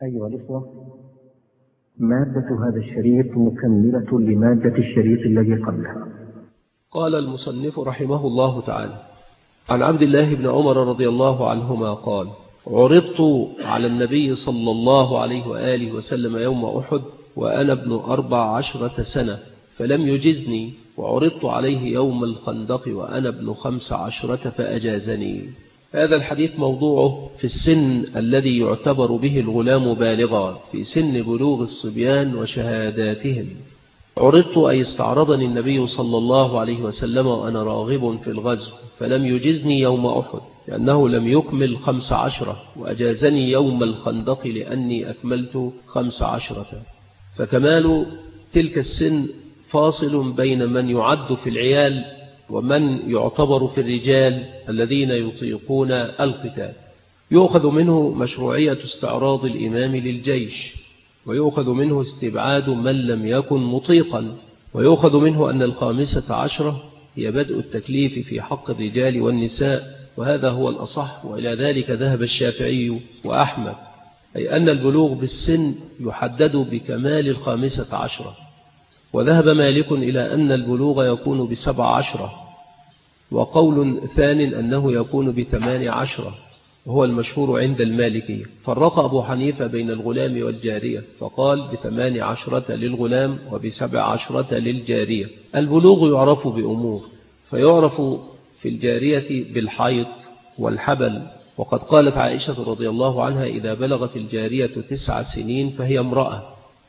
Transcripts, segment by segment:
أيها الإخوة، مادة هذا الشريط مكملة لمادة الشريط الذي قبلها. قال المصنف رحمه الله تعالى: عن عبد الله بن عمر رضي الله عنهما قال: عرضت على النبي صلى الله عليه وآله وسلم يوم أحد وأنا ابن 14 سنة فلم يجزني، وعرضت عليه يوم الخندق وأنا ابن 15 فأجازني. هذا الحديث موضوعه في السن الذي يعتبر به الغلام بالغا، في سن بلوغ الصبيان وشهاداتهم. عرضت أي استعرضني النبي صلى الله عليه وسلم وأنا راغب في الغزو، فلم يجزني يوم أحد لأنه لم يكمل 15، وأجازني يوم الخندق لأني أكملت 15. فكمال تلك السن فاصل بين من يعد في العيال ومن يعتبر في الرجال الذين يطيقون القتال. يؤخذ منه مشروعية استعراض الإمام للجيش، ويؤخذ منه استبعاد من لم يكن مطيقا، ويؤخذ منه أن 15 هي بدء التكليف في حق الرجال والنساء، وهذا هو الأصح، وإلى ذلك ذهب الشافعي وأحمد، أي أن البلوغ بالسن يحدد بكمال 15. وذهب مالك إلى أن البلوغ يكون ب17، وقول ثان أنه يكون ب18، وهو المشهور عند المالكية. فرق أبو حنيفة بين الغلام والجارية فقال ب18 للغلام وب17 للجارية. البلوغ يعرف بأمور، فيعرف في الجارية بالحيض والحبل، وقد قالت عائشة رضي الله عنها: إذا بلغت الجارية 9 سنين فهي امرأة.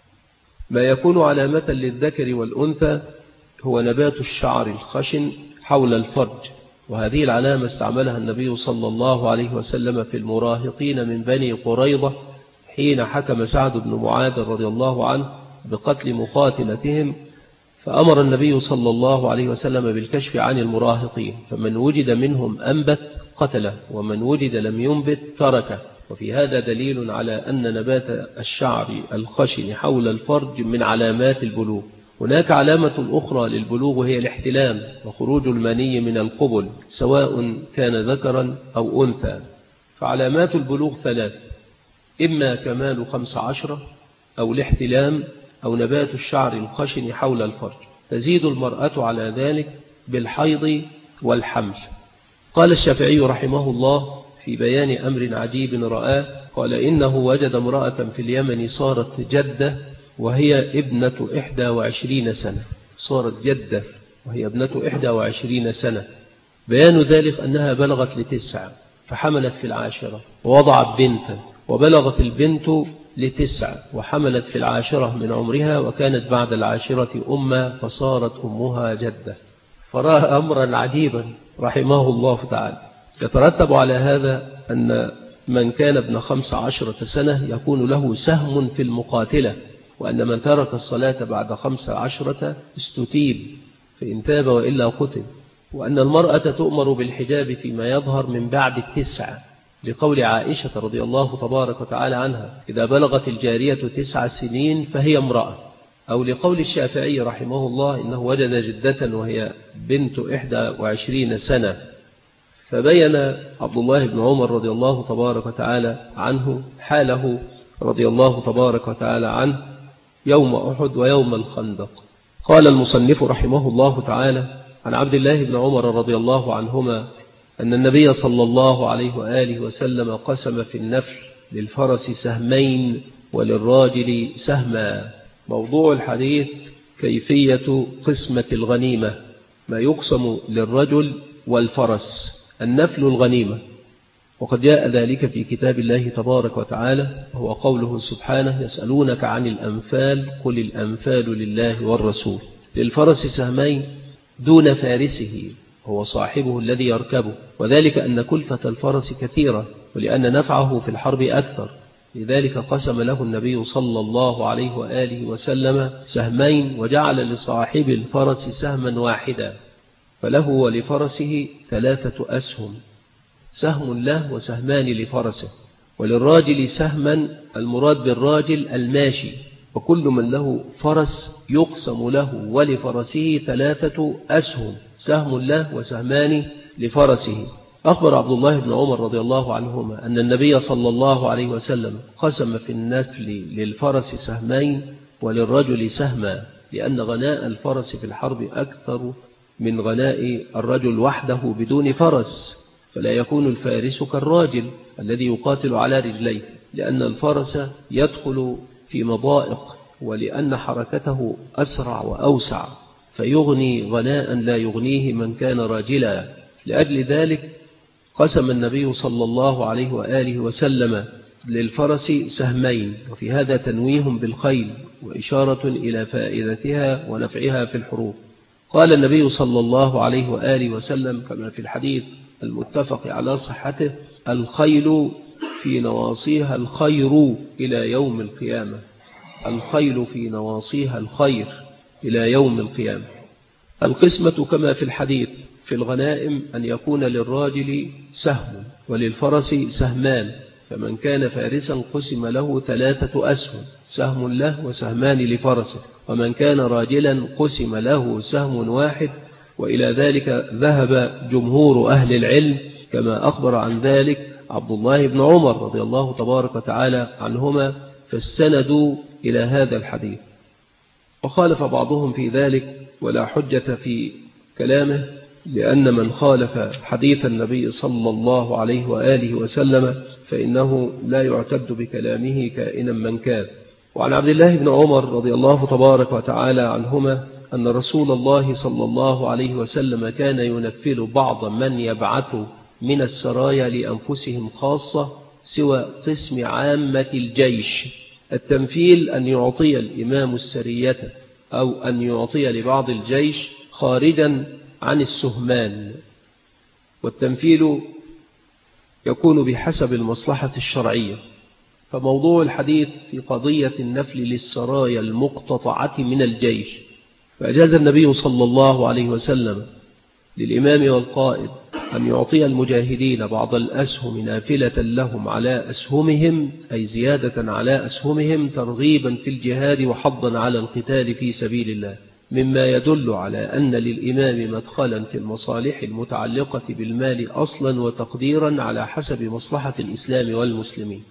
ما يكون علامة للذكر والأنثى هو نبات الشعر الخشن حول الفرج، وهذه العلامة استعملها النبي صلى الله عليه وسلم في المراهقين من بني قريظة حين حكم سعد بن معاذ رضي الله عنه بقتل مقاتلتهم، فأمر النبي صلى الله عليه وسلم بالكشف عن المراهقين، فمن وجد منهم أنبت قتله، ومن وجد لم ينبت تركه. وفي هذا دليل على أن نبات الشعر الخشن حول الفرج من علامات البلوغ. هناك علامة أخرى للبلوغ وهي الاحتلام وخروج المني من القبل، سواء كان ذكرا أو أنثى. فعلامات البلوغ 3: إما كمال 15، أو الاحتلام، أو نبات الشعر الخشن حول الفرج. تزيد المرأة على ذلك بالحيض والحمل. قال الشافعي رحمه الله في بيان أمر عجيب رآه، قال: إنه وجد امرأة في اليمن صارت جدة وهي ابنة 21 سنة. صارت جدة وهي ابنة 21 سنة. بيان ذلك أنها بلغت ل9 فحملت في 10 ووضعت بنتا، وبلغت البنت ل9 وحملت في 10 من عمرها، وكانت بعد 10 أمة فصارت أمها جدة. فرأى أمرا عجيبا رحمه الله تعالى. يترتب على هذا أن من كان ابن 15 سنة يكون له سهم في المقاتلة، وأن من ترك الصلاة بعد 15 استتيب فإن تاب وإلا قتل، وأن المرأة تؤمر بالحجاب فيما يظهر من بعد 9، لقول عائشة رضي الله تبارك وتعالى عنها: إذا بلغت الجارية 9 سنين فهي امرأة. أو لقول الشافعي رحمه الله: إنه وجد جدة وهي بنت 21 سنة. فبين عبد الله بن عمر رضي الله تبارك وتعالى عنه حاله رضي الله تبارك وتعالى عنه يوم أحد ويوم الخندق. قال المصنف رحمه الله تعالى: عن عبد الله بن عمر رضي الله عنهما أن النبي صلى الله عليه وآله وسلم قسم في النفل للفرس سهمين وللراجل سهما. موضوع الحديث كيفية قسمة الغنيمة، ما يقسم للرجل والفرس. النفل الغنيمة، وقد جاء ذلك في كتاب الله تبارك وتعالى، هو قوله سبحانه: يسألونك عن الأنفال قل الأنفال لله والرسول. للفرس سهمين دون فارسه هو صاحبه الذي يركبه، وذلك أن كلفة الفرس كثيرة، ولأن نفعه في الحرب أكثر، لذلك قسم له النبي صلى الله عليه وآله وسلم سهمين، وجعل لصاحب الفرس سهما واحدا، فله ولفرسه 3 أسهم، سهم له وسهمان لفرسه. وللراجل سهما، المراد بالراجل الماشي، وكل من له فرس يقسم له ولفرسه 3 أسهم، سهم له وسهمان لفرسه. أخبر عبد الله بن عمر رضي الله عنهما أن النبي صلى الله عليه وسلم قسم في النفل للفرس سهمين وللرجل سهما، لأن غناء الفرس في الحرب أكثر من غناء الرجل وحده بدون فرس، فلا يكون الفارس كالراجل الذي يقاتل على رجليه، لأن الفرس يدخل في مضائق، ولأن حركته أسرع وأوسع، فيغني غناء لا يغنيه من كان راجلا. لأجل ذلك قسم النبي صلى الله عليه وآله وسلم للفرس سهمين، وفي هذا تنويه بالخيل وإشارة إلى فائدتها ونفعها في الحروب. قال النبي صلى الله عليه وآله وسلم كما في الحديث المتفق على صحته: الخيل في نواصيها الخير إلى يوم القيامة. الخيل في نواصيها الخير إلى يوم القيامة. القسمة كما في الحديث في الغنائم أن يكون للراجل سهم وللفرس سهمان، فمن كان فارسا قسم له 3 أسهم، سهم له وسهمان لفرسه، ومن كان راجلا قسم له سهم واحد، وإلى ذلك ذهب جمهور أهل العلم كما أخبر عن ذلك عبد الله بن عمر رضي الله تبارك وتعالى عنهما، فاستندوا إلى هذا الحديث. وخالف بعضهم في ذلك ولا حجة في كلامه، لأن من خالف حديث النبي صلى الله عليه وآله وسلم فإنه لا يعتد بكلامه كائنا من كان. وعن عبد الله بن عمر رضي الله تبارك وتعالى عنهما أن رسول الله صلى الله عليه وسلم كان ينفل بعض من يبعث من السرايا لأنفسهم خاصة سوى قسم عامة الجيش. التنفيل أن يعطي الإمام السرية أو أن يعطي لبعض الجيش خارجا عن السهمان، والتنفيل يكون بحسب المصلحة الشرعية. فموضوع الحديث في قضية النفل للسرايا المقتطعة من الجيش، فأجاز النبي صلى الله عليه وسلم للإمام والقائد أن يعطي المجاهدين بعض الأسهم نافلة لهم على أسهمهم، أي زيادة على أسهمهم ترغيبا في الجهاد وحضا على القتال في سبيل الله، مما يدل على أن للإمام مدخلا في المصالح المتعلقة بالمال أصلا وتقديرا على حسب مصلحة الإسلام والمسلمين.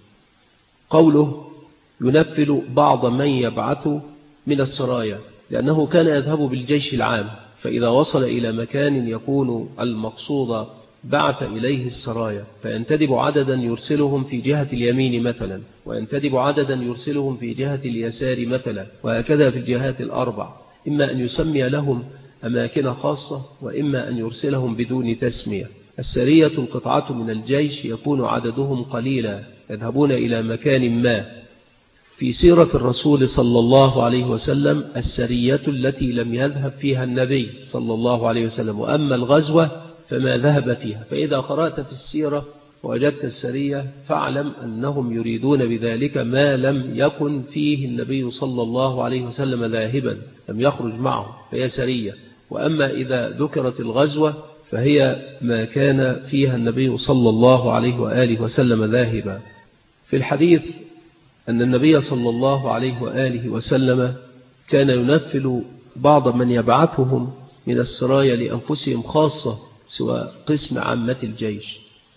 قوله ينفل بعض من يبعث من السرايا، لأنه كان يذهب بالجيش العام، فإذا وصل إلى مكان يكون المقصود بعث إليه السرايا، فينتدب عددا يرسلهم في جهة اليمين مثلا، وينتدب عددا يرسلهم في جهة اليسار مثلا، وهكذا في الجهات الأربع، إما أن يسمي لهم أماكن خاصة، وإما أن يرسلهم بدون تسمية. السرية القطعة من الجيش يكون عددهم قليلا، يذهبون إلى مكان ما. في سيرة الرسول صلى الله عليه وسلم السرية التي لم يذهب فيها النبي صلى الله عليه وسلم، وأما الغزوة فما ذهب فيها. فإذا قرأت في السيرة وجدت السرية فاعلم أنهم يريدون بذلك ما لم يكن فيه النبي صلى الله عليه وسلم ذاهبا، لم يخرج معه، فهي سرية. وأما إذا ذكرت الغزوة فهي ما كان فيها النبي صلى الله عليه وآله وسلم ذاهبا. في الحديث أن النبي صلى الله عليه وآله وسلم كان ينفل بعض من يبعثهم من السرايا لأنفسهم خاصة سوى قسم عامة الجيش.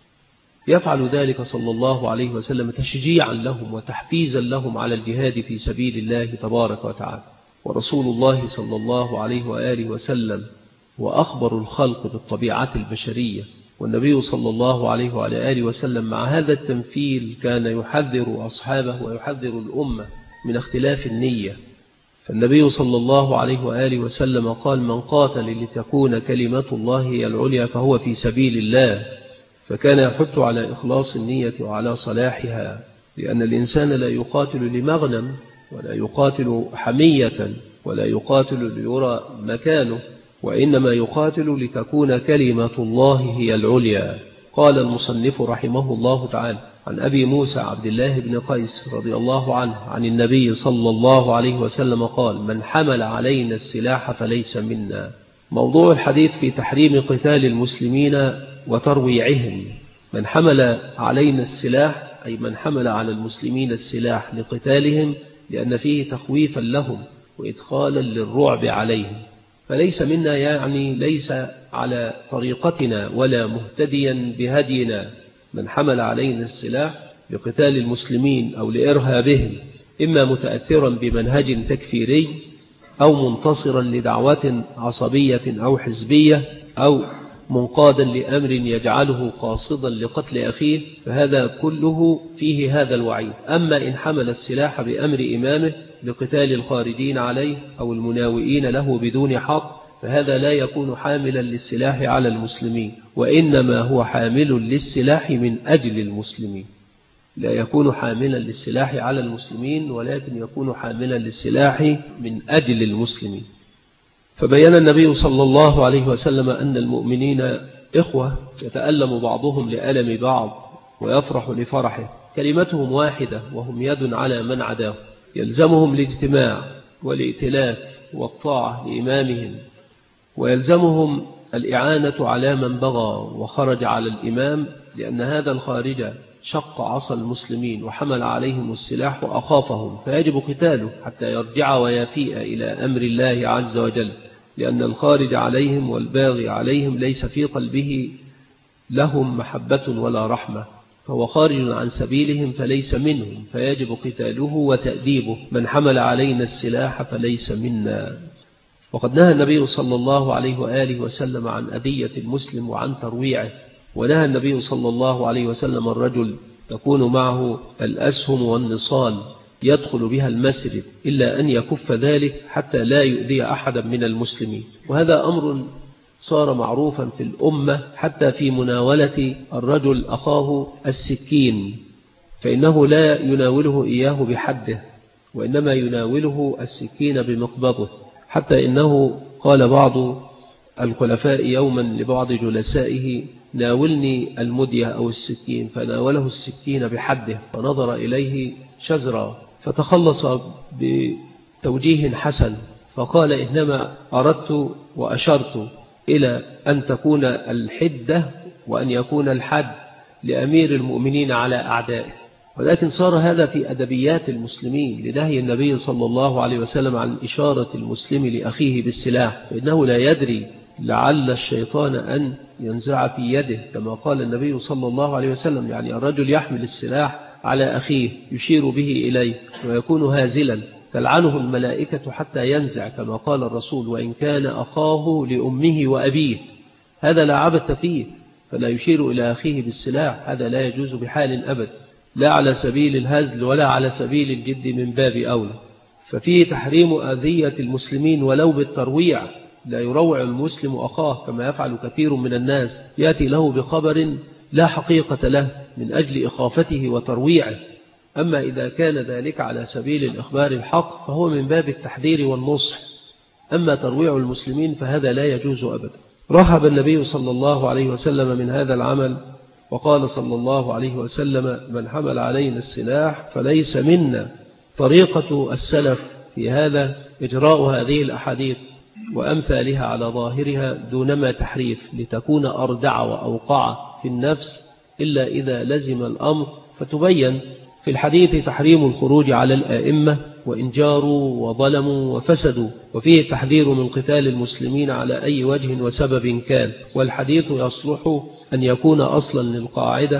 يفعل ذلك صلى الله عليه وسلم تشجيعا لهم وتحفيزا لهم على الجهاد في سبيل الله تبارك وتعالى. ورسول الله صلى الله عليه وآله وسلم وأخبر الخلق بالطبيعة البشرية، والنبي صلى الله عليه وعلى آله وسلم مع هذا التنفيل كان يحذر أصحابه ويحذر الأمة من اختلاف النية. فالنبي صلى الله عليه وآله وسلم قال: من قاتل لتكون كلمة الله هي العليا فهو في سبيل الله. فكان يحث على إخلاص النية وعلى صلاحها، لأن الإنسان لا يقاتل لمغنم، ولا يقاتل حمية، ولا يقاتل ليرى مكانه، وإنما يقاتل لتكون كلمة الله هي العليا. قال المصنف رحمه الله تعالى: عن أبي موسى عبد الله بن قيس رضي الله عنه عن النبي صلى الله عليه وسلم قال: من حمل علينا السلاح فليس منا. موضوع الحديث في تحريم قتال المسلمين وترويعهم. من حمل علينا السلاح أي من حمل على المسلمين السلاح لقتالهم، لأن فيه تخويفا لهم وإدخالا للرعب عليهم. فليس منا يعني ليس على طريقتنا ولا مهتديا بهدينا. من حمل علينا السلاح لقتال المسلمين أو لإرهابهم، إما متأثرا بمنهج تكفيري أو منتصرا لدعوة عصبية أو حزبية أو منقادا لأمر يجعله قاصدا لقتل أخيه، فهذا كله فيه هذا الوعيد. أما إن حمل السلاح بأمر إمامه لقتال الخارجين عليه أو المناوئين له بدون حق، فهذا لا يكون حاملا للسلاح على المسلمين، وإنما هو حامل للسلاح من أجل المسلمين. لا يكون حاملا للسلاح على المسلمين، ولكن يكون حاملا للسلاح من أجل المسلمين. فبين النبي صلى الله عليه وسلم أن المؤمنين إخوة يتألم بعضهم لألم بعض ويفرح لفرحه، كلمتهم واحدة وهم يد على من عداه، يلزمهم الاجتماع والائتلاف والطاعة لإمامهم، ويلزمهم الإعانة على من بغى وخرج على الإمام، لأن هذا الخارج شق عصا المسلمين وحمل عليهم السلاح وأخافهم، فيجب قتاله حتى يرجع ويفيء إلى أمر الله عز وجل، لأن الخارج عليهم والباغي عليهم ليس في قلبه لهم محبة ولا رحمة، فهو خارج عن سبيلهم فليس منهم، فيجب قتاله وتأديبه. من حمل علينا السلاح فليس منا. وقد نهى النبي صلى الله عليه وآله وسلم عن أذية المسلم وعن ترويعه، ونهى النبي صلى الله عليه وسلم الرجل تكون معه الأسهم والنصال يدخل بها المسجد إلا أن يكف ذلك حتى لا يؤذي أحدا من المسلمين. وهذا أمر صار معروفا في الأمة، حتى في مناولة الرجل أخاه السكين، فإنه لا يناوله إياه بحده، وإنما يناوله السكين بمقبضه، حتى إنه قال بعض الخلفاء يوما لبعض جلسائه: ناولني المدية أو السكين، فناوله السكين بحده، فنظر إليه شزرا، فتخلص بتوجيه حسن، فقال: إنما أردت وأشرت إلى أن تكون الحدة وأن يكون الحد لأمير المؤمنين على أعدائه. ولكن صار هذا في أدبيات المسلمين لنهي النبي صلى الله عليه وسلم عن إشارة المسلم لأخيه بالسلاح، فإنه لا يدري لعل الشيطان أن ينزع في يده، كما قال النبي صلى الله عليه وسلم. يعني الرجل يحمل السلاح على أخيه يشير به إليه ويكون هازلا، تلعنه الملائكة حتى ينزع، كما قال الرسول: وإن كان أخاه لأمه وأبيه. هذا لا عبث فيه، فلا يشير إلى أخيه بالسلاح، هذا لا يجوز بحال أبد، لا على سبيل الهزل ولا على سبيل الجد من باب أولى. ففيه تحريم أذية المسلمين ولو بالترويع، لا يروع المسلم أخاه كما يفعل كثير من الناس، يأتي له بخبر لا حقيقة له من أجل إخافته وترويعه. أما إذا كان ذلك على سبيل الإخبار الحق فهو من باب التحذير والنصح، أما ترويع المسلمين فهذا لا يجوز أبدا. رحب النبي صلى الله عليه وسلم من هذا العمل، وقال صلى الله عليه وسلم: من حمل علينا السلاح فليس منا. طريقة السلف في هذا إجراء هذه الأحاديث وأمثالها على ظاهرها دونما تحريف، لتكون أردع وأوقع في النفس، إلا إذا لزم الأمر فتبين. في الحديث تحريم الخروج على الآئمة وإن جاروا وظلموا وفسدوا، وفيه تحذير من قتال المسلمين على أي وجه وسبب كان، والحديث يصلح أن يكون أصلا للقاعدة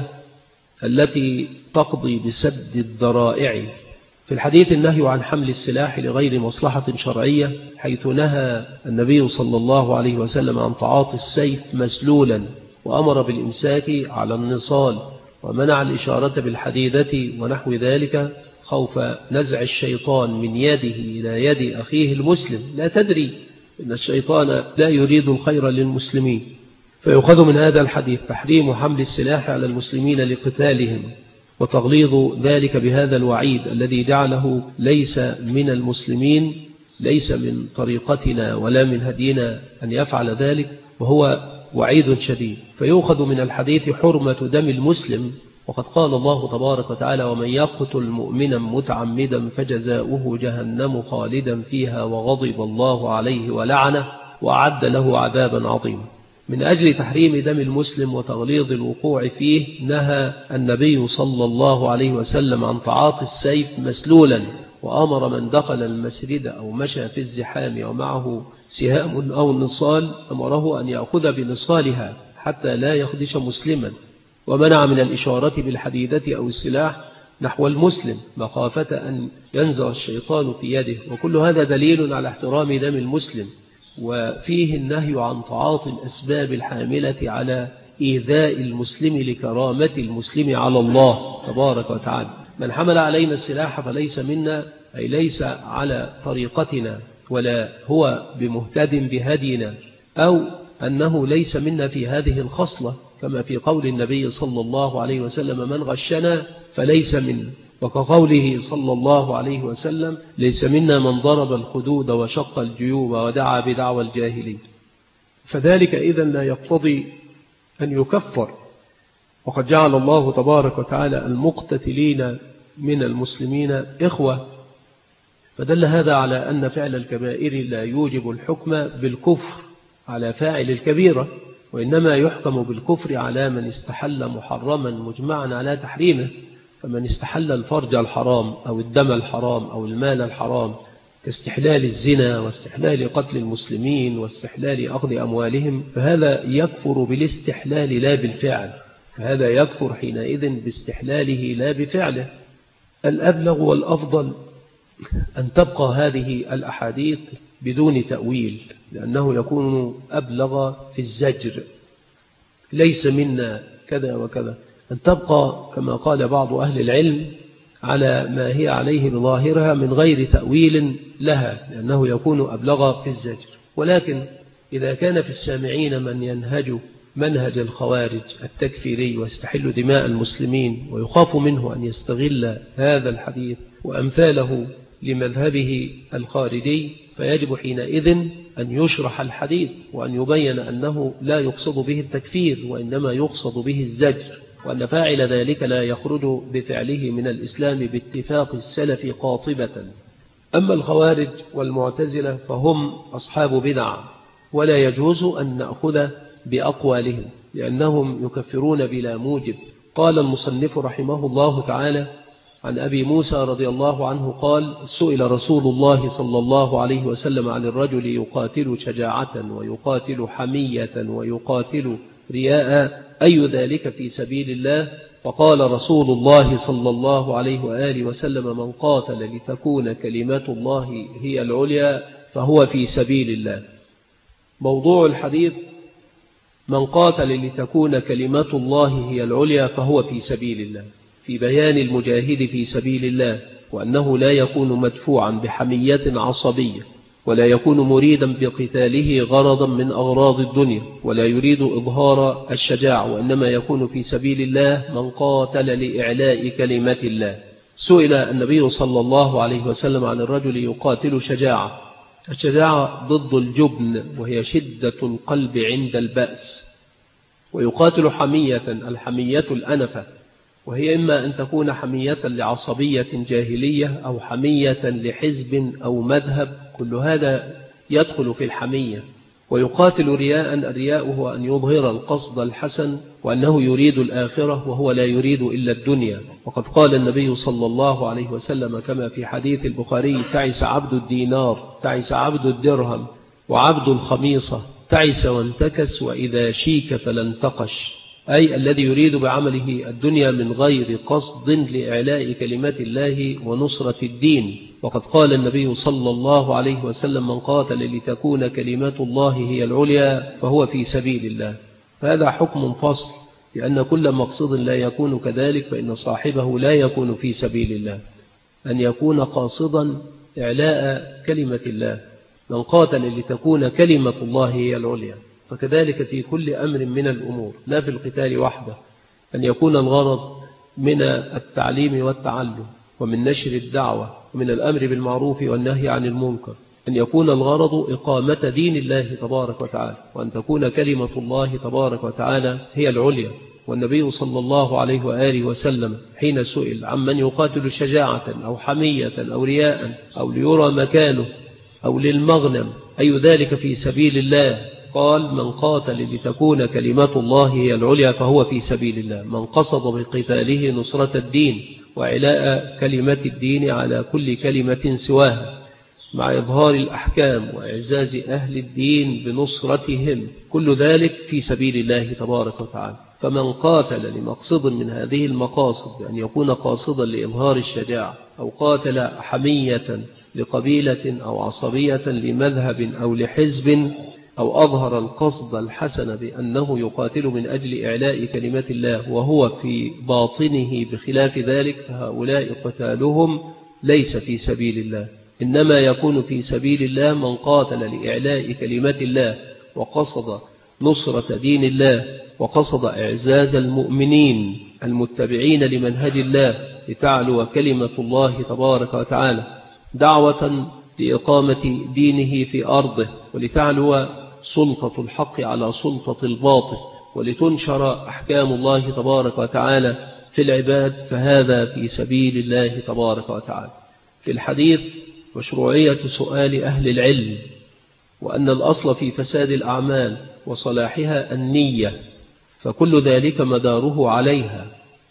التي تقضي بسد الذرائع. في الحديث النهي عن حمل السلاح لغير مصلحة شرعية، حيث نهى النبي صلى الله عليه وسلم عن تعاطي السيف مسلولا، وأمر بالإمساك على النصال، ومنع الإشارة بالحديدة ونحو ذلك خوف نزع الشيطان من يده إلى يد أخيه المسلم. لا تدري إن الشيطان لا يريد الخير للمسلمين. فيؤخذ من هذا الحديث تحريم حمل السلاح على المسلمين لقتالهم، وتغليظ ذلك بهذا الوعيد الذي جعله ليس من المسلمين، ليس من طريقتنا ولا من هدينا أن يفعل ذلك، وهو وعيد شديد. فيؤخذ من الحديث حرمة دم المسلم، وقد قال الله تبارك وتعالى: ومن يقتل مؤمنا متعمدا فجزاؤه جهنم خالدا فيها وغضب الله عليه ولعنه وأعد له عذابا عظيما. من أجل تحريم دم المسلم وتغليظ الوقوع فيه، نهى النبي صلى الله عليه وسلم عن تعاطي السيف مسلولا، وأمر من دخل المسجد أو مشى في الزحام ومعه سهام أو نصال أمره أن يأخذ بنصالها حتى لا يخدش مسلما، ومنع من الإشارة بالحديدة أو السلاح نحو المسلم مخافة أن ينزع الشيطان في يده. وكل هذا دليل على احترام دم المسلم، وفيه النهي عن تعاطي الأسباب الحاملة على إيذاء المسلم لكرامة المسلم على الله تبارك وتعالى. من حمل علينا السلاح فليس منا، أي ليس على طريقتنا ولا هو بمهتد بهدينا، أو أنه ليس منا في هذه الخصلة، كما في قول النبي صلى الله عليه وسلم من غشنا فليس منا، وكقوله صلى الله عليه وسلم ليس منا من ضرب الخدود وشق الجيوب ودعا بدعوى الجاهلين. فذلك إذن لا يقتضي أن يكفر، وقد جعل الله تبارك وتعالى المقتتلين من المسلمين إخوة، فدل هذا على أن فعل الكبائر لا يوجب الحكم بالكفر على فاعل الكبيرة، وإنما يحكم بالكفر على من استحل محرما مجمعا على تحريمه. فمن استحل الفرج الحرام أو الدم الحرام أو المال الحرام كاستحلال الزنا واستحلال قتل المسلمين واستحلال أخذ أموالهم، فهذا يكفر بالاستحلال لا بالفعل، فهذا يكفر حينئذ باستحلاله لا بفعله. الأبلغ والأفضل أن تبقى هذه الأحاديث بدون تأويل، لأنه يكون أبلغ في الزجر، ليس منا كذا وكذا، أن تبقى كما قال بعض أهل العلم على ما هي عليه بظاهرها من غير تأويل لها، لأنه يكون أبلغ في الزجر. ولكن إذا كان في السامعين من ينهج منهج الخوارج التكفيري ويستحل دماء المسلمين، ويخاف منه أن يستغل هذا الحديث وأمثاله لمذهبه الخارجي، فيجب حينئذ أن يشرح الحديث وأن يبين أنه لا يقصد به التكفير، وإنما يقصد به الزجر، وأن فاعل ذلك لا يخرج بفعله من الإسلام باتفاق السلف قاطبة. أما الخوارج والمعتزلة فهم أصحاب بدع، ولا يجوز أن نأخذ بأقوالهم لأنهم يكفرون بلا موجب. قال المصنف رحمه الله تعالى عن أبي موسى رضي الله عنه قال: سئل رسول الله صلى الله عليه وسلم عن الرجل يقاتل شجاعة ويقاتل حمية ويقاتل رياء، أي ذلك في سبيل الله؟ فقال رسول الله صلى الله عليه وآله وسلم: من قاتل لتكون كلمات الله هي العليا فهو في سبيل الله. موضوع الحديث: من قاتل لتكون كلمات الله هي العليا فهو في سبيل الله، في بيان المجاهد في سبيل الله، وأنه لا يكون مدفوعا بحمية عصبية، ولا يكون مريدا بقتاله غرضا من أغراض الدنيا، ولا يريد إظهار الشجاع، وإنما يكون في سبيل الله من قاتل لإعلاء كلمة الله. سئل النبي صلى الله عليه وسلم عن الرجل يقاتل شجاعة. الشجاعة ضد الجبن، وهي شدة القلب عند البأس. ويقاتل حمية، الحمية الأنفة، وهي إما أن تكون حمية لعصبية جاهلية أو حمية لحزب أو مذهب، كل هذا يدخل في الحمية. ويقاتل رياء، الرياء هو أن يظهر القصد الحسن وأنه يريد الآخرة وهو لا يريد إلا الدنيا. وقد قال النبي صلى الله عليه وسلم كما في حديث البخاري: تعس عبد الدينار، تعس عبد الدرهم، وعبد الخميصة، تعس وانتكس، وإذا شيك فلانتقش، أي الذي يريد بعمله الدنيا من غير قصد لإعلاء كلمات الله ونصرة الدين. وقد قال النبي صلى الله عليه وسلم: من قاتل لتكون كلمات الله هي العليا فهو في سبيل الله. فهذا حكم فصل، لأن كل مقصد لا يكون كذلك فإن صاحبه لا يكون في سبيل الله، أن يكون قاصدا إعلاء كلمة الله. من قاتل لتكون كلمة الله هي العليا. فكذلك في كل أمر من الأمور، لا في القتال وحده، أن يكون الغرض من التعليم والتعلم ومن نشر الدعوة ومن الأمر بالمعروف والنهي عن المنكر، أن يكون الغرض إقامة دين الله تبارك وتعالى، وأن تكون كلمة الله تبارك وتعالى هي العليا. والنبي صلى الله عليه وآله وسلم حين سئل عمن يقاتل شجاعة أو حمية أو رياء أو ليرى مكانه أو للمغنم أي ذلك في سبيل الله، قال: من قاتل لتكون كلمات الله هي العليا فهو في سبيل الله. من قصد بقتاله نصرة الدين وعلاء كلمة الدين على كل كلمة سواها، مع إظهار الأحكام وإعزاز أهل الدين بنصرتهم، كل ذلك في سبيل الله تبارك وتعالى. فمن قاتل لمقصد من هذه المقاصد بأن يكون قاصدا لإظهار الشجاعة، أو قاتل حمية لقبيلة أو عصبية لمذهب أو لحزب، أو أظهر القصد الحسن بأنه يقاتل من أجل إعلاء كلمة الله وهو في باطنه بخلاف ذلك، فهؤلاء قتالهم ليس في سبيل الله. إنما يكون في سبيل الله من قاتل لإعلاء كلمة الله وقصد نصرة دين الله وقصد إعزاز المؤمنين المتبعين لمنهج الله لتعلو كلمة الله تبارك وتعالى، دعوة لإقامة دينه في أرضه، ولتعلو سلطة الحق على سلطة الباطل، ولتنشر أحكام الله تبارك وتعالى في العباد، فهذا في سبيل الله تبارك وتعالى. في الحديث مشروعية سؤال أهل العلم، وأن الأصل في فساد الأعمال وصلاحها النية، فكل ذلك مداره عليها.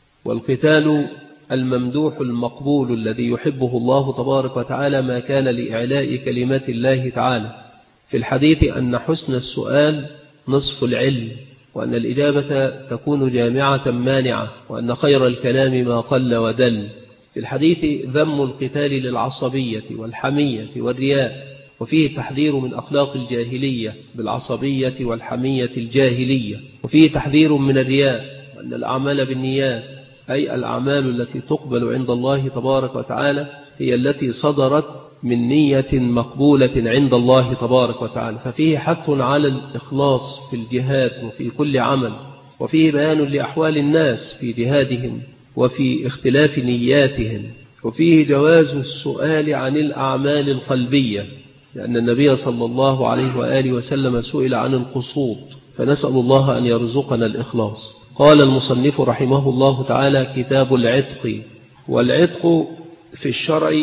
والقتال الممدوح المقبول الذي يحبه الله تبارك وتعالى ما كان لإعلاء كلمات الله تعالى. في الحديث أن حسن السؤال نصف العلم، وأن الإجابة تكون جامعة مانعة، وأن خير الكلام ما قل ودل. في الحديث ذم القتال للعصبية والحمية والرياء، وفيه تحذير من أخلاق الجاهلية بالعصبية والحمية الجاهلية، وفيه تحذير من الرياء، وأن الأعمال بالنيات، أي الأعمال التي تقبل عند الله تبارك وتعالى هي التي صدرت من نية مقبولة عند الله تبارك وتعالى. ففيه حث على الإخلاص في الجهاد وفي كل عمل، وفيه بيان لأحوال الناس في جهادهم وفي اختلاف نياتهم، وفيه جواز السؤال عن الأعمال القلبية، لأن النبي صلى الله عليه وآله وسلم سئل عن القصود، فنسأل الله أن يرزقنا الإخلاص. قال المصنف رحمه الله تعالى: كتاب العتق. والعتق في الشرع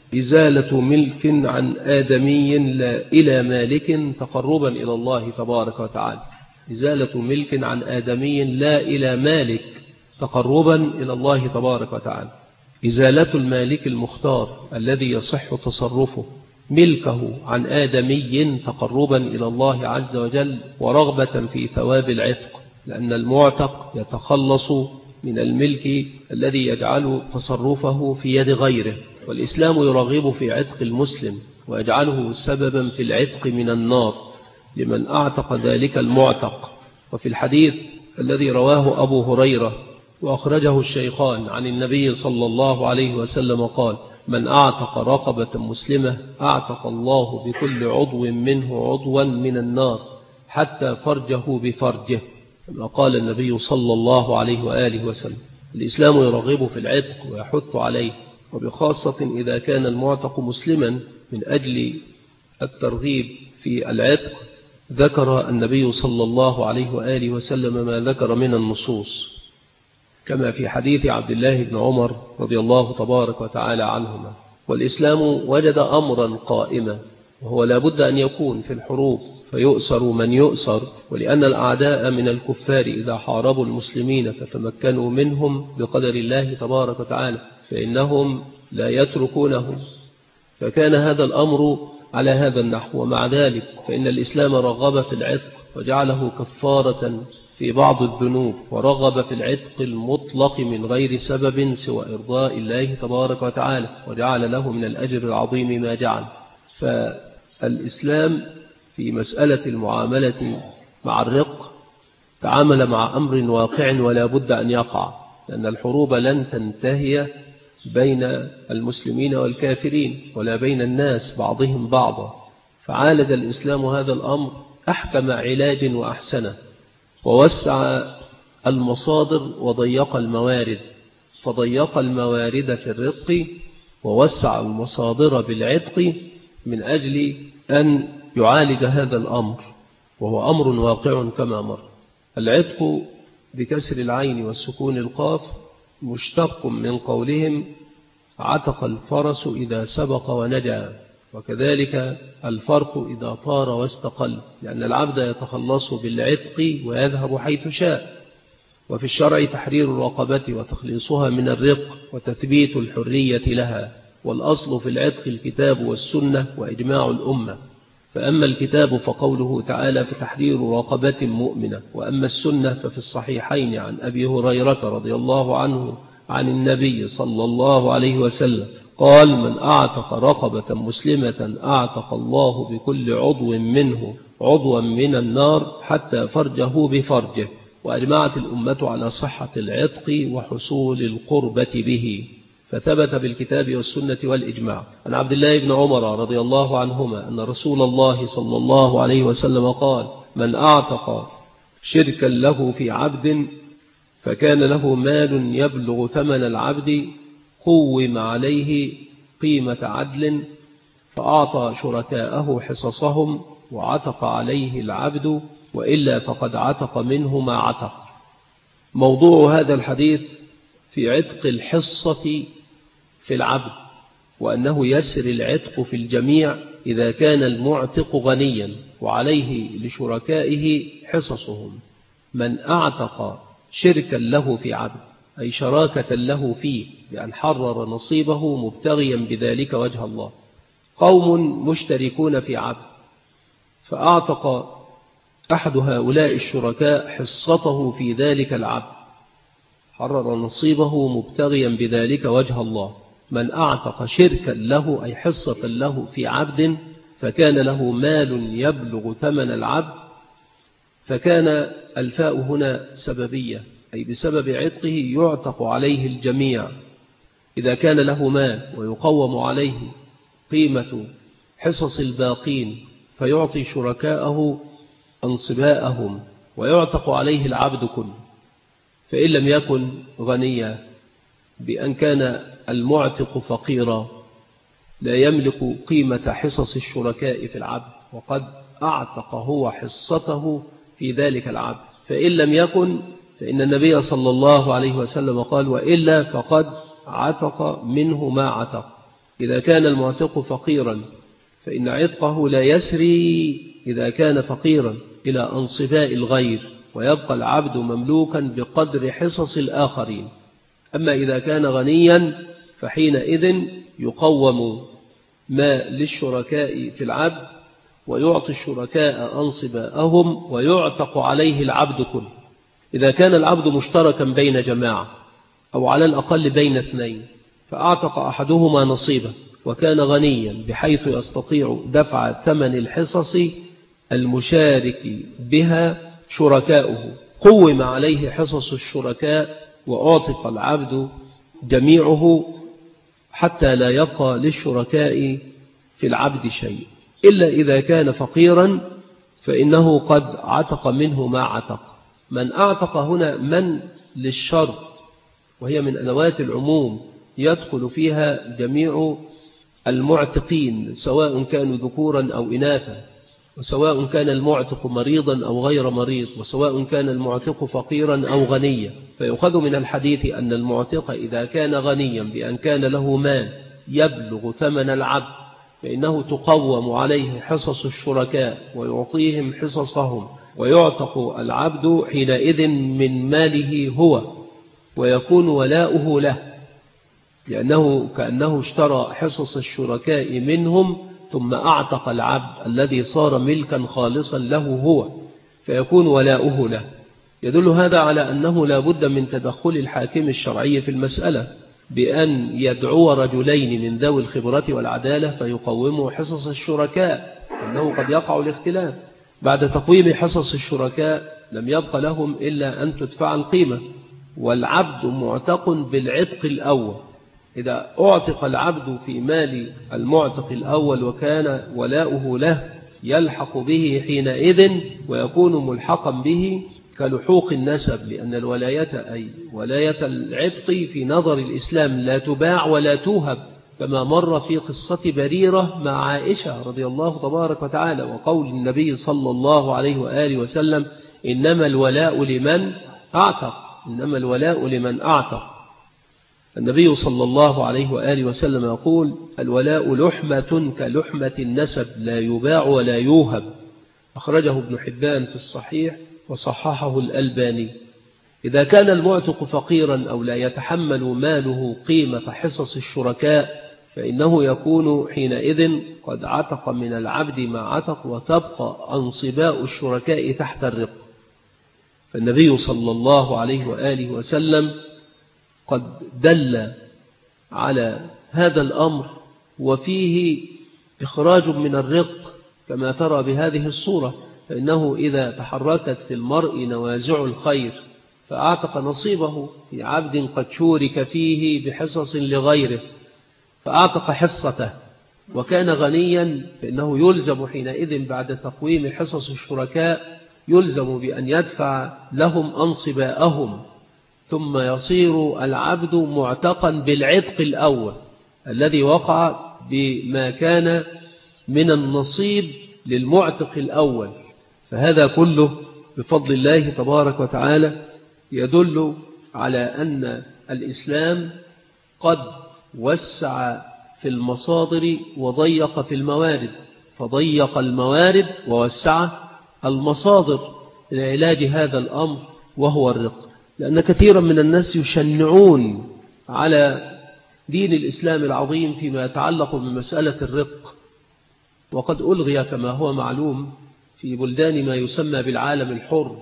إزالة ملك عن آدمي إلى مالك تقربا إلى الله تبارك وتعالى. إزالة ملك عن آدمي لا إلى مالك تقربا إلى الله تبارك وتعالى. إزالة المالك المختار الذي يصح تصرفه ملكه عن آدمي تقربا إلى الله عز وجل ورغبة في ثواب العتق، لأن المعتق يتخلص من الملك الذي يجعل تصرفه في يد غيره. والإسلام يرغب في عتق المسلم ويجعله سببا في العتق من النار لمن أعتق ذلك المعتق. وفي الحديث الذي رواه أبو هريرة وأخرجه الشيخان عن النبي صلى الله عليه وسلم قال: من أعتق رقبة مسلمة أعتق الله بكل عضو منه عضوا من النار حتى فرجه بفرجه، كما قال النبي صلى الله عليه وآله وسلم. الإسلام يرغب في العتق ويحث عليه، وبخاصة إذا كان المعتق مسلما. من أجل الترغيب في العتق ذكر النبي صلى الله عليه وآله وسلم ما ذكر من النصوص، كما في حديث عبد الله بن عمر رضي الله تبارك وتعالى عنهما. والإسلام وجد أمرا قائما، وهو لا بد أن يكون في الحروب فيؤسر من يؤسر، ولأن الأعداء من الكفار إذا حاربوا المسلمين فتمكنوا منهم بقدر الله تبارك وتعالى فإنهم لا يتركونهم، فكان هذا الأمر على هذا النحو. ومع ذلك فإن الإسلام رغب في العتق وجعله كفارة في بعض الذنوب، ورغب في العتق المطلق من غير سبب سوى إرضاء الله تبارك وتعالى، وجعل له من الأجر العظيم ما جعل. فالإسلام في مسألة المعاملة مع الرق تعامل مع أمر واقع ولا بد أن يقع، لأن الحروب لن تنتهي بين المسلمين والكافرين ولا بين الناس بعضهم بعضا، فعالج الإسلام هذا الأمر أحكم علاج وأحسنه، ووسع المصادر وضيق الموارد، فضيق الموارد في الرق ووسع المصادر بالعتق من أجل أن يعالج هذا الأمر، وهو أمر واقع كما مر. العتق بكسر العين والسكون القاف مشتق من قولهم عتق الفرس إذا سبق ونجا، وكذلك الفرق إذا طار واستقل، لأن العبد يتخلص بالعتق ويذهب حيث شاء. وفي الشرع تحرير الرقبة وتخليصها من الرق وتثبيت الحرية لها، والأصل في العتق الكتاب والسنة وإجماع الأمة. فأما الكتاب فقوله تعالى في تحرير رقبة مؤمنة، وأما السنة ففي الصحيحين عن أبي هريرة رضي الله عنه عن النبي صلى الله عليه وسلم قال: من أعتق رقبة مسلمة أعتق الله بكل عضو منه عضوا من النار حتى فرجه بفرجه. وأجمعت الأمة على صحة العتق وحصول القربة به، فثبت بالكتاب والسنة والإجماع. عن عبد الله بن عمر رضي الله عنهما أن رسول الله صلى الله عليه وسلم قال: من أعتق شركا له في عبد فكان له مال يبلغ ثمن العبد قوم عليه قيمة عدل، فأعطى شركاءه حصصهم وعتق عليه العبد، وإلا فقد عتق منه ما عتق. موضوع هذا الحديث في عتق الحصة في العبد، وأنه يسر العتق في الجميع إذا كان المعتق غنيا وعليه لشركائه حصصهم. من أعتق شركا له في عبد أي شراكة له فيه بأن حرر نصيبه مبتغيا بذلك وجه الله. قوم مشتركون في عبد، فأعتق أحد هؤلاء الشركاء حصته في ذلك العبد، حرر نصيبه مبتغيا بذلك وجه الله. من أعتق شركا له أي حصة له في عبد فكان له مال يبلغ ثمن العبد، فكان الفاء هنا سببية، أي بسبب عتقه يعتق عليه الجميع. إذا كان له مال ويقوم عليه قيمة حصص الباقين فيعطي شركاءه أنصباءهم ويعتق عليه العبد كله. فإن لم يكن غنيا بأن كان المعتق فقيرا لا يملك قيمة حصص الشركاء في العبد، وقد أعتق هو حصته في ذلك العبد. فإن لم يكن فإن النبي صلى الله عليه وسلم قال: وإلا فقد عتق منه ما عتق. إذا كان المعتق فقيرا فإن عتقه لا يسري إذا كان فقيرا إلى أنصباء الغير، ويبقى العبد مملوكا بقدر حصص الآخرين. أما إذا كان غنيا فحينئذ يقوم ما للشركاء في العبد ويعطي الشركاء أنصباءهم ويعتق عليه العبد كله. إذا كان العبد مشتركا بين جماعة أو على الأقل بين اثنين، فأعتق أحدهما نصيبه وكان غنيا بحيث يستطيع دفع ثمن الحصص المشارك بها شركاؤه، قوم عليه حصص الشركاء وأعتق العبد جميعه حتى لا يبقى للشركاء في العبد شيء. إلا إذا كان فقيرا فإنه قد عتق منه ما عتق. من أعتق هنا من للشرط، وهي من أدوات العموم يدخل فيها جميع المعتقين سواء كانوا ذكورا أو إناثا، وسواء كان المعتق مريضا أو غير مريض، وسواء كان المعتق فقيرا أو غنيا. فيؤخذ من الحديث أن المعتق إذا كان غنيا بأن كان له مال يبلغ ثمن العبد فإنه تقوم عليه حصص الشركاء ويعطيهم حصصهم، ويعتق العبد حينئذ من ماله هو، ويكون ولاؤه له، لأنه كأنه اشترى حصص الشركاء منهم ثم أعتق العبد الذي صار ملكا خالصا له هو، فيكون ولاؤه له. يدل هذا على أنه لا بد من تدخل الحاكم الشرعي في المسألة بأن يدعو رجلين من ذوي الخبرة والعدالة فيقوموا حصص الشركاء، أنه قد يقع الاختلاف. بعد تقويم حصص الشركاء لم يبق لهم إلا أن تدفع القيمة، والعبد معتق بالعتق الأول. إذا أعتق العبد في مال المعتق الأول وكان ولاؤه له يلحق به حينئذ ويكون ملحقا به كلحوق النسب، لأن الولاية أي ولاية العتق في نظر الإسلام لا تباع ولا توهب، كما مر في قصة بريرة مع عائشة رضي الله تبارك وتعالى، وقول النبي صلى الله عليه وآله وسلم: إنما الولاء لمن أعتق، إنما الولاء لمن أعتق. النبي صلى الله عليه وآله وسلم يقول: الولاء لحمة كلحمة النسب لا يباع ولا يوهب. أخرجه ابن حبان في الصحيح وصححه الألباني. إذا كان المعتق فقيرا أو لا يتحمل ماله قيمة حصص الشركاء فإنه يكون حينئذ قد عتق من العبد ما عتق، وتبقى أنصباء الشركاء تحت الرق. فالنبي صلى الله عليه وآله وسلم قد دل على هذا الأمر، وفيه إخراج من الرق كما ترى بهذه الصورة. فإنه إذا تحركت في المرء نوازع الخير فأعتق نصيبه في عبد قد شورك فيه بحصص لغيره فأعتق حصته وكان غنيا، فإنه يلزم حينئذ بعد تقويم حصص الشركاء يلزم بأن يدفع لهم أنصباءهم، ثم يصير العبد معتقا بالعتق الأول الذي وقع بما كان من النصيب للمعتق الأول. فهذا كله بفضل الله تبارك وتعالى يدل على أن الإسلام قد وسع في المصادر وضيق في الموارد، فضيق الموارد ووسع المصادر لعلاج هذا الأمر وهو الرق. لأن كثيرا من الناس يشنعون على دين الإسلام العظيم فيما يتعلق بمسألة الرق، وقد ألغي كما هو معلوم في بلدان ما يسمى بالعالم الحر،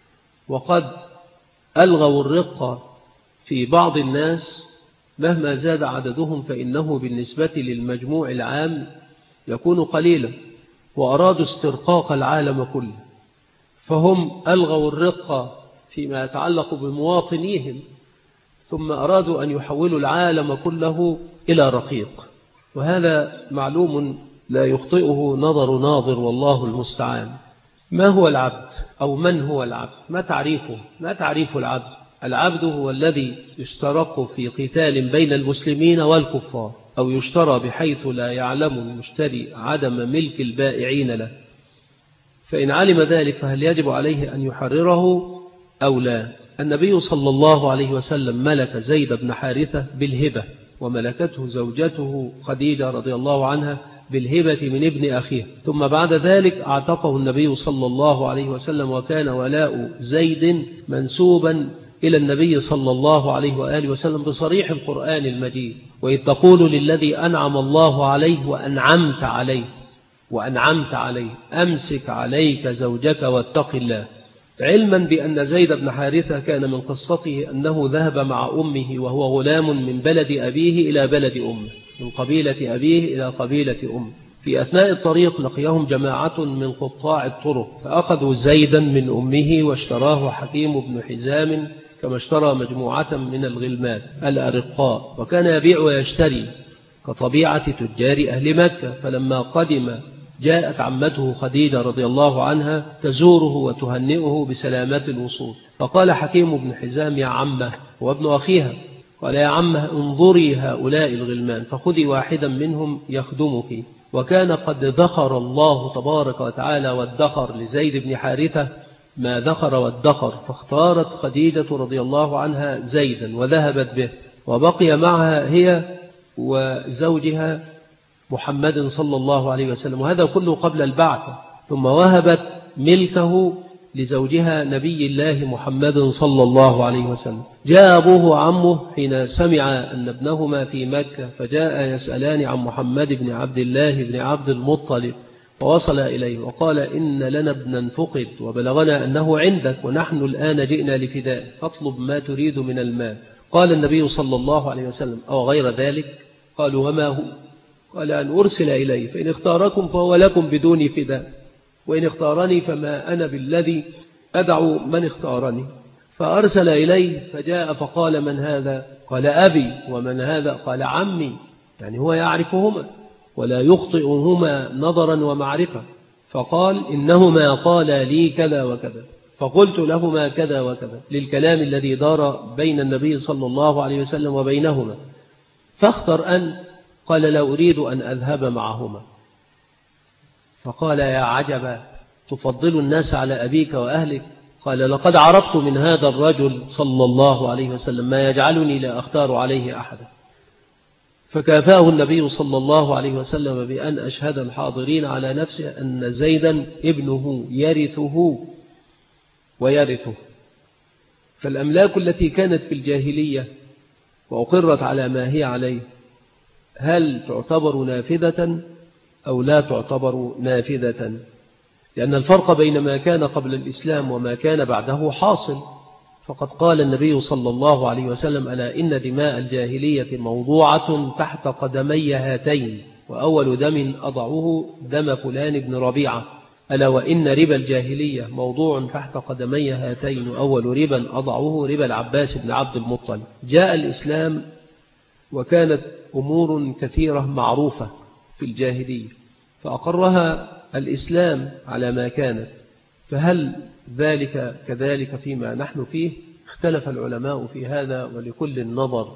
وقد ألغوا الرق في بعض الناس مهما زاد عددهم فإنه بالنسبة للمجموع العام يكون قليلا، وأرادوا استرقاق العالم كله، فهم ألغوا الرق فيما يتعلق بمواطنيهم، ثم أرادوا أن يحولوا العالم كله إلى رقيق. وهذا معلوم لا يخطئه نظر ناظر والله المستعان. ما هو العبد أو من هو العبد؟ ما تعريفه؟ ما تعريف العبد؟ العبد هو الذي يشترك في قتال بين المسلمين والكفار، أو يشترى بحيث لا يعلم المشتري عدم ملك البائعين له، فإن علم ذلك فهل يجب عليه أن يحرره أو لا؟ النبي صلى الله عليه وسلم ملك زيد بن حارثة بالهبة، وملكته زوجته خديجة رضي الله عنها بالهبة من ابن أخيه، ثم بعد ذلك اعتقه النبي صلى الله عليه وسلم، وكان ولاء زيد منسوبا إلى النبي صلى الله عليه وآله وسلم بصريح القرآن المجيد: وإذ تقول للذي أنعم الله عليه وأنعمت عليه أمسك عليك زوجك واتق الله، علما بأن زيد بن حارثة كان من قصته أنه ذهب مع أمه وهو غلام من بلد أبيه إلى بلد أمه، من قبيلة أبيه إلى قبيلة أمه. في أثناء الطريق لقيهم جماعة من قطاع الطرق فأخذوا زيدا من أمه واشتراه حكيم بن حزام كما اشترى مجموعة من الغلمان الأرقاء، وكان يبيع ويشتري كطبيعة تجار أهل مكة. فلما قدم جاءت عمته خديجة رضي الله عنها تزوره وتهنئه بسلامة الوصول، فقال حكيم بن حزام: يا عمه، وابن أخيها، قال: يا عمه انظري هؤلاء الغلمان فخذي واحدا منهم يخدمك. وكان قد ذخر الله تبارك وتعالى وادخر لزيد بن حارثة ما ذخر وادخر، فاختارت خديجة رضي الله عنها زيدا وذهبت به، وبقي معها هي وزوجها محمد صلى الله عليه وسلم، وهذا كله قبل البعثة. ثم وهبت ملكه لزوجها نبي الله محمد صلى الله عليه وسلم. جاء أبوه وعمه حين سمع أن ابنهما في مكة، فجاء يسألان عن محمد بن عبد الله بن عبد المطلب، فوصل إليه وقال: إن لنا ابنا فقد وبلغنا أنه عندك، ونحن الآن جئنا لفداء، فاطلب ما تريد من المال. قال النبي صلى الله عليه وسلم: أو غير ذلك؟ قالوا: وما هو؟ قال: أن أرسل إليه، فإن اختاركم فهو لكم بدون فداء، وإن اختارني فما أنا بالذي أدعو من اختارني. فأرسل إليه فجاء فقال: من هذا؟ قال: أبي. ومن هذا؟ قال: عمي. يعني هو يعرفهما ولا يخطئهما نظرا ومعرفة. فقال: إنهما قالا لي كذا وكذا، فقلت لهما كذا وكذا، للكلام الذي دار بين النبي صلى الله عليه وسلم وبينهما. فاختر أن. قال: لا أريد أن أذهب معهما. فقال: يا عجبا، تفضل الناس على أبيك وأهلك؟ قال: لقد عرفت من هذا الرجل صلى الله عليه وسلم ما يجعلني لا أختار عليه أحدا. فكافاه النبي صلى الله عليه وسلم بأن أشهد الحاضرين على نفسه أن زيدا ابنه يرثه ويرثه. فالأملاك التي كانت في الجاهلية وأقرت على ما هي عليه هل تعتبر نافذة أو لا تعتبر نافذة؟ لأن الفرق بين ما كان قبل الإسلام وما كان بعده حاصل. فقد قال النبي صلى الله عليه وسلم: ألا إن دماء الجاهلية موضوعة تحت قدمي هاتين، وأول دم أضعه دم فلان بن ربيعة. ألا وإن ربا الجاهلية موضوع تحت قدمي هاتين، وأول ربا أضعه ربا العباس بن عبد المطلب. جاء الإسلام وكانت أمور كثيرة معروفة في الجاهلية فأقرها الإسلام على ما كانت، فهل ذلك كذلك فيما نحن فيه؟ اختلف العلماء في هذا ولكل النظر.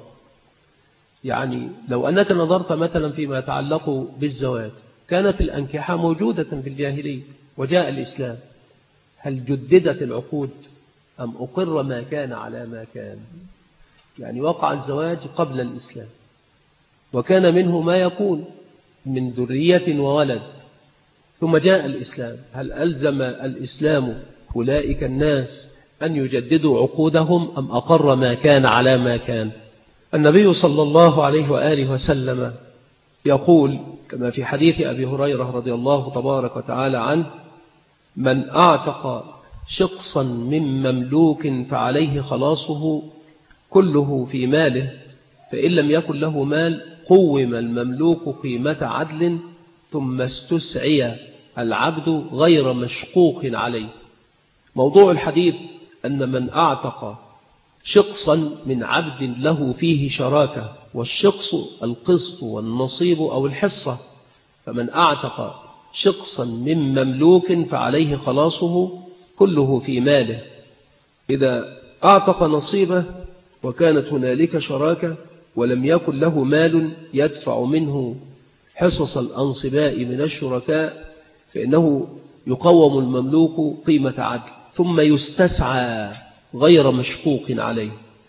يعني لو أنك نظرت مثلا فيما يتعلق بالزواج، كانت الأنكحة موجودة في الجاهلية وجاء الإسلام، هل جددت العقود أم أقر ما كان على ما كان؟ يعني وقع الزواج قبل الإسلام وكان منه ما يكون من ذرية وولد، ثم جاء الإسلام، هل ألزم الإسلام أولئك الناس أن يجددوا عقودهم أم أقر ما كان على ما كان؟ النبي صلى الله عليه وآله وسلم يقول كما في حديث أبي هريرة رضي الله تبارك وتعالى عنه: من أعتق شقصا من مملوك فعليه خلاصه كله في ماله، فإن لم يكن له مال قوم المملوك قيمة عدل ثم استسعي العبد غير مشقوق عليه. موضوع الحديث أن من أعتق شقصا من عبد له فيه شراكة، والشقص القسط والنصيب أو الحصة، فمن أعتق شقصا من مملوك فعليه خلاصه كله في ماله. إذا أعتق نصيبه وكانت هنالك شراكة ولم يكن له مال يدفع منه حصص الأنصباء من الشركاء، فإنه يقوم المملوك قيمة عدل ثم يستسعى غير مشقوق عليه.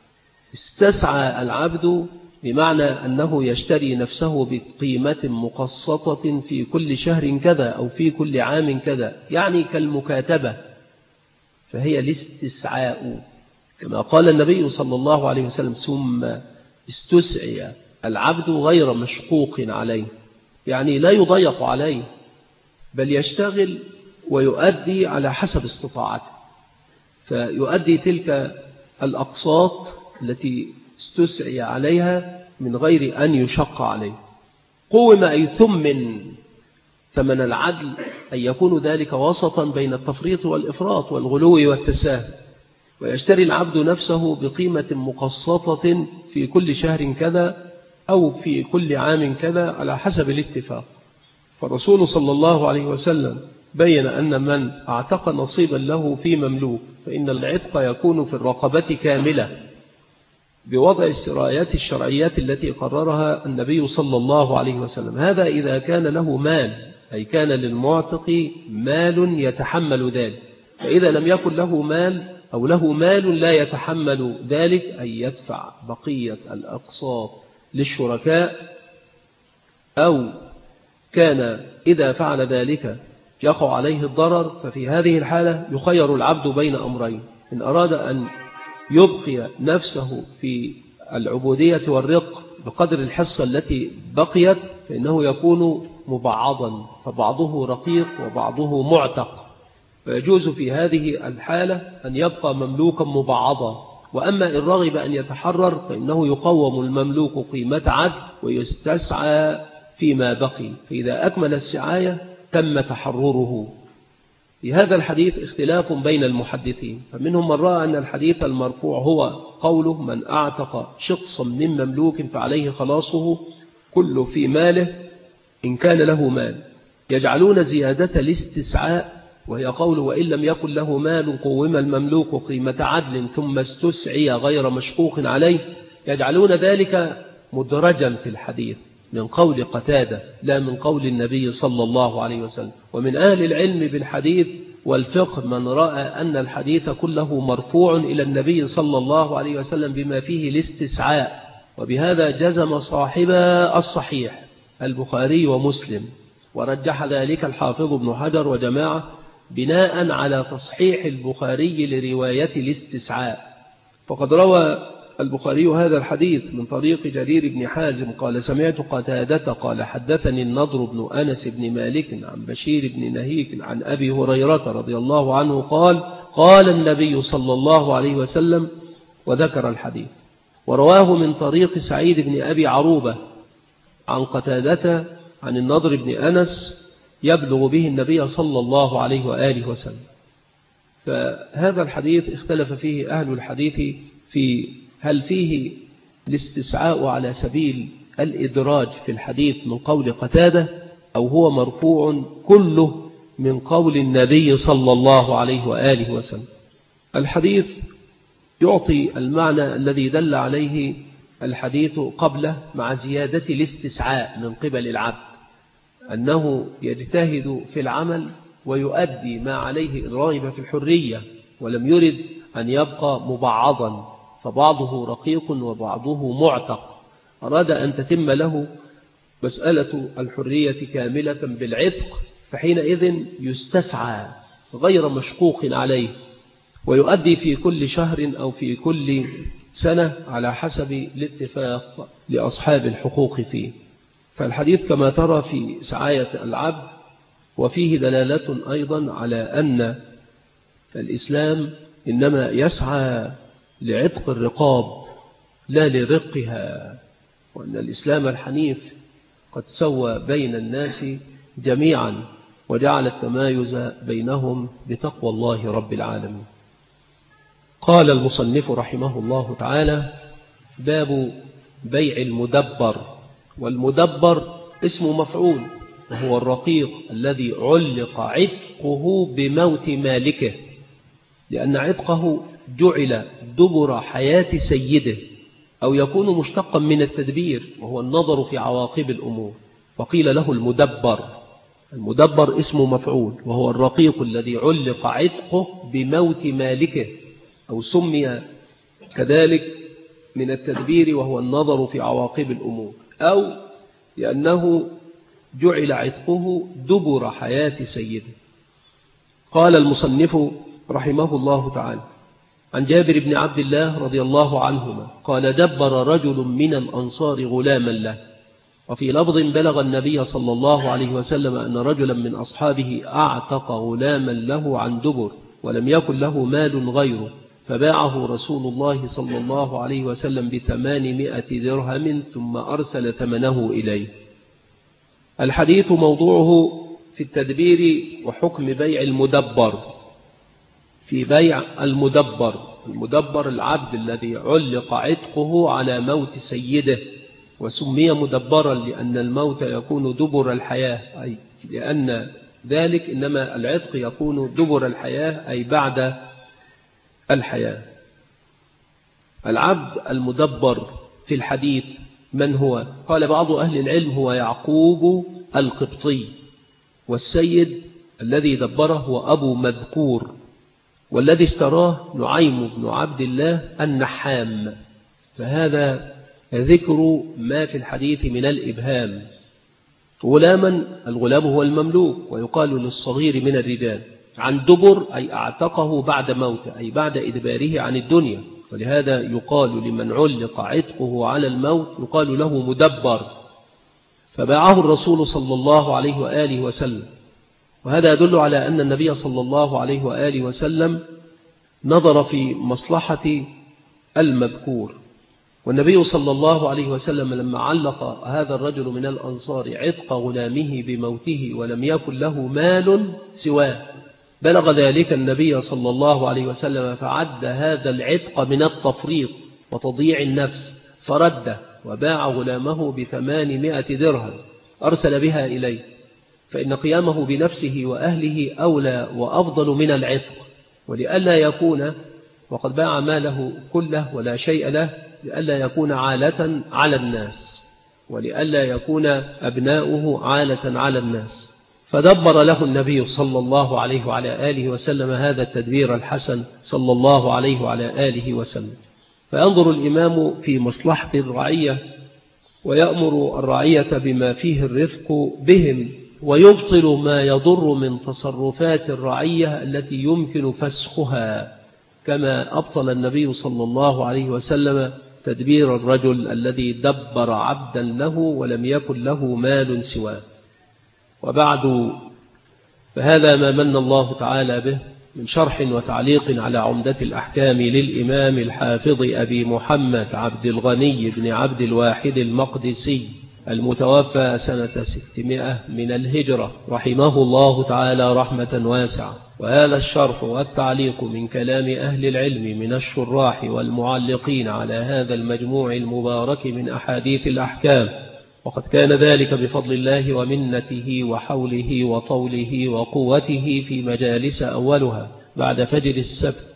استسعى العبد بمعنى أنه يشتري نفسه بقيمة مقسطة في كل شهر كذا أو في كل عام كذا، يعني كالمكاتبة، فهي الاستسعاء كما قال النبي صلى الله عليه وسلم: ثم استسعي العبد غير مشقوق عليه، يعني لا يضيق عليه بل يشتغل ويؤدي على حسب استطاعته، فيؤدي تلك الأقساط التي استسعي عليها من غير أن يشق عليه. قوم أي ثمن العدل أن يكون ذلك وسطا بين التفريط والإفراط والغلو والتساهل، ويشتري العبد نفسه بقيمة مقسطة في كل شهر كذا أو في كل عام كذا على حسب الاتفاق. فالرسول صلى الله عليه وسلم بين أن من اعتق نصيبا له في مملوك فإن العتق يكون في الرقبة كاملة بوضع السرايات الشرعيات التي قررها النبي صلى الله عليه وسلم. هذا إذا كان له مال، أي كان للمعتق مال يتحمل ذلك. فإذا لم يكن له مال أو له مال لا يتحمل ذلك، أي يدفع بقية الأقساط للشركاء، أو كان إذا فعل ذلك يقع عليه الضرر، ففي هذه الحالة يخير العبد بين أمرين: إن أراد أن يبقي نفسه في العبودية والرق بقدر الحصة التي بقيت فإنه يكون مبعضا، فبعضه رقيق وبعضه معتق، فيجوز في هذه الحالة أن يبقى مملوكا مبعضا. وأما إن رغب أن يتحرر فإنه يقوم المملوك قيمة عدل ويستسعى فيما بقي، فإذا أكمل السعاية تم تحرره. في هذا الحديث اختلاف بين المحدثين، فمنهم من رأى أن الحديث المرفوع هو قوله: من أعتق شخصا من مملوك فعليه خلاصه كله في ماله إن كان له مال، يجعلون زيادة الاستسعاء وهي قوله: وإن لم يكن له مال قوم المملوك قيمة عدل ثم استسعي غير مشقوق عليه، يجعلون ذلك مدرجا في الحديث من قول قتادة لا من قول النبي صلى الله عليه وسلم. ومن أهل العلم بالحديث والفقه من رأى أن الحديث كله مرفوع إلى النبي صلى الله عليه وسلم بما فيه الاستسعاء، وبهذا جزم صاحب الصحيح البخاري ومسلم، ورجح ذلك الحافظ ابن حجر وجماعة بناء على تصحيح البخاري لرواية الاستسعاء، فقد روى البخاري هذا الحديث من طريق جرير بن حازم قال سمعت قتادة قال حدثني النضر بن أنس بن مالك عن بشير بن نهيك عن أبي هريرة رضي الله عنه قال قال النبي صلى الله عليه وسلم وذكر الحديث. ورواه من طريق سعيد بن أبي عروبة عن قتادة عن النضر بن أنس يبلغ به النبي صلى الله عليه وآله وسلم. فهذا الحديث اختلف فيه أهل الحديث في هل فيه الاستسعاء على سبيل الإدراج في الحديث من قول قتادة أو هو مرفوع كله من قول النبي صلى الله عليه وآله وسلم. الحديث يعطي المعنى الذي دل عليه الحديث قبله مع زيادة الاستسعاء من قبل العبد أنه يجتهد في العمل ويؤدي ما عليه الراغب في الحرية ولم يرد أن يبقى مبعضا فبعضه رقيق وبعضه معتق، أراد أن تتم له مسألة الحرية كاملة بالعتق، فحينئذ يستسعى غير مشقوق عليه ويؤدي في كل شهر أو في كل سنة على حسب الاتفاق لأصحاب الحقوق فيه. فالحديث كما ترى في سعاية العبد، وفيه دلالة أيضا على أن الإسلام إنما يسعى لعتق الرقاب لا لرقها، وأن الإسلام الحنيف قد سوى بين الناس جميعا وجعل التمايز بينهم بتقوى الله رب العالمين. قال المصنف رحمه الله تعالى باب بيع المدبر. والمدبر اسم مفعول وهو الرقيق الذي علق عتقه بموت مالكه، لأن عتقه جعل دبر حياة سيده، أو يكون مشتقا من التدبير وهو النظر في عواقب الأمور، فقيل له المدبر. المدبر اسم مفعول وهو الرقيق الذي علق عتقه بموت مالكه، أو سمي كذلك من التدبير وهو النظر في عواقب الأمور، أو لأنه جعل عتقه دبر حياة سيده. قال المصنف رحمه الله تعالى عن جابر بن عبد الله رضي الله عنهما قال دبر رجل من الأنصار غلاما له، وفي لفظ بلغ النبي صلى الله عليه وسلم أن رجلا من أصحابه أعتق غلاما له عن دبر ولم يكن له مال غيره، فباعه رسول الله صلى الله عليه وسلم ب800 درهم ثم أرسل ثمنه إليه. الحديث موضوعه في التدبير وحكم بيع المدبر. في بيع المدبر العبد الذي علق عتقه على موت سيده، وسمي مدبرا لأن الموت يكون دبر الحياة، أي لأن ذلك إنما العتق يكون دبر الحياة أي بعد الحياة. العبد المدبر في الحديث من هو؟ قال بعض أهل العلم هو يعقوب القبطي، والسيد الذي دبره هو أبو مذكور، والذي اشتراه نعيم بن عبد الله النحام. فهذا ذكر ما في الحديث من الإبهام. غلاما، الغلام هو المملوك، ويقال للصغير من الرجال. عن دبر أي اعتقه بعد موته، أي بعد إدباره عن الدنيا، ولهذا يقال لمن علق عتقه على الموت يقال له مدبر. فباعه الرسول صلى الله عليه وآله وسلم، وهذا يدل على أن النبي صلى الله عليه وآله وسلم نظر في مصلحة المذكور. والنبي صلى الله عليه وسلم لما علق هذا الرجل من الأنصار عتق غلامه بموته ولم يكن له مال سواه، بلغ ذلك النبي صلى الله عليه وسلم فعد هذا العتق من التفريط وتضييع النفس، فرده وباع غلامه ب800 درهم أرسل بها إليه، فإن قيامه بنفسه وأهله أولى وأفضل من العتق. ولئلا يكون وقد باع ماله كله ولا شيء له، لئلا يكون عالة على الناس، ولئلا يكون أبناؤه عالة على الناس. فدبر له النبي صلى الله عليه وعلى آله وسلم هذا التدبير الحسن صلى الله عليه وعلى آله وسلم. فينظر الإمام في مصلحة الرعية ويأمر الرعية بما فيه الرفق بهم، ويبطل ما يضر من تصرفات الرعية التي يمكن فسخها، كما أبطل النبي صلى الله عليه وسلم تدبير الرجل الذي دبر عبدا له ولم يكن له مال سواه. وبعد، فهذا ما من الله تعالى به من شرح وتعليق على عمدة الأحكام للإمام الحافظ أبي محمد عبد الغني بن عبد الواحد المقدسي المتوفى سنة 600 من الهجرة رحمه الله تعالى رحمة واسعة. وهذا الشرح والتعليق من كلام أهل العلم من الشراح والمعلقين على هذا المجموع المبارك من أحاديث الأحكام، وقد كان ذلك بفضل الله ومنته وحوله وطوله وقوته في مجالس أولها بعد فجر السبت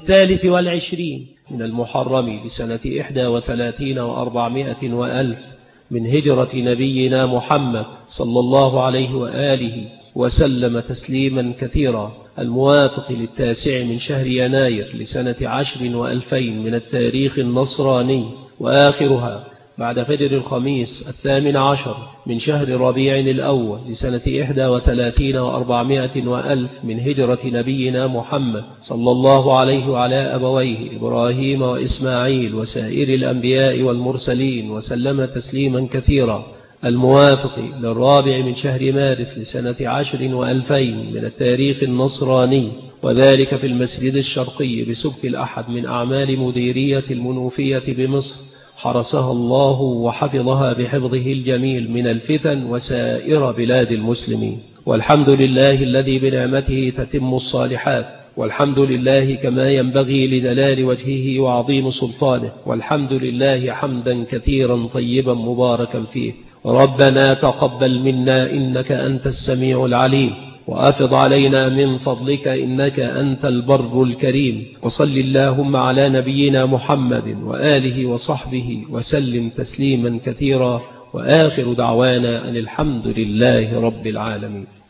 23 من المحرم لسنة 31 و400 وألف من هجرة نبينا محمد صلى الله عليه وآله وسلم تسليما كثيرا، الموافق للتاسع من شهر يناير لسنة 10 و2000 من التاريخ النصراني، وآخرها بعد فجر الخميس 18 من شهر ربيع الأول لسنة 31 و400 وألف من هجرة نبينا محمد صلى الله عليه وعلى أبويه إبراهيم وإسماعيل وسائر الأنبياء والمرسلين وسلم تسليما كثيرا، الموافق للرابع من شهر مارس لسنة 10 و2000 من التاريخ النصراني، وذلك في المسجد الشرقي بسبت الأحد من أعمال مديرية المنوفية بمصر، حرسها الله وحفظها بحفظه الجميل من الفتن وسائر بلاد المسلمين. والحمد لله الذي بنعمته تتم الصالحات، والحمد لله كما ينبغي لجلال وجهه وعظيم سلطانه، والحمد لله حمدا كثيرا طيبا مباركا فيه. ربنا تقبل منا إنك أنت السميع العليم، وأفض علينا من فضلك إنك أنت البر الكريم. وصل اللهم على نبينا محمد وآله وصحبه وسلم تسليما كثيرا، وآخر دعوانا أن الحمد لله رب العالمين.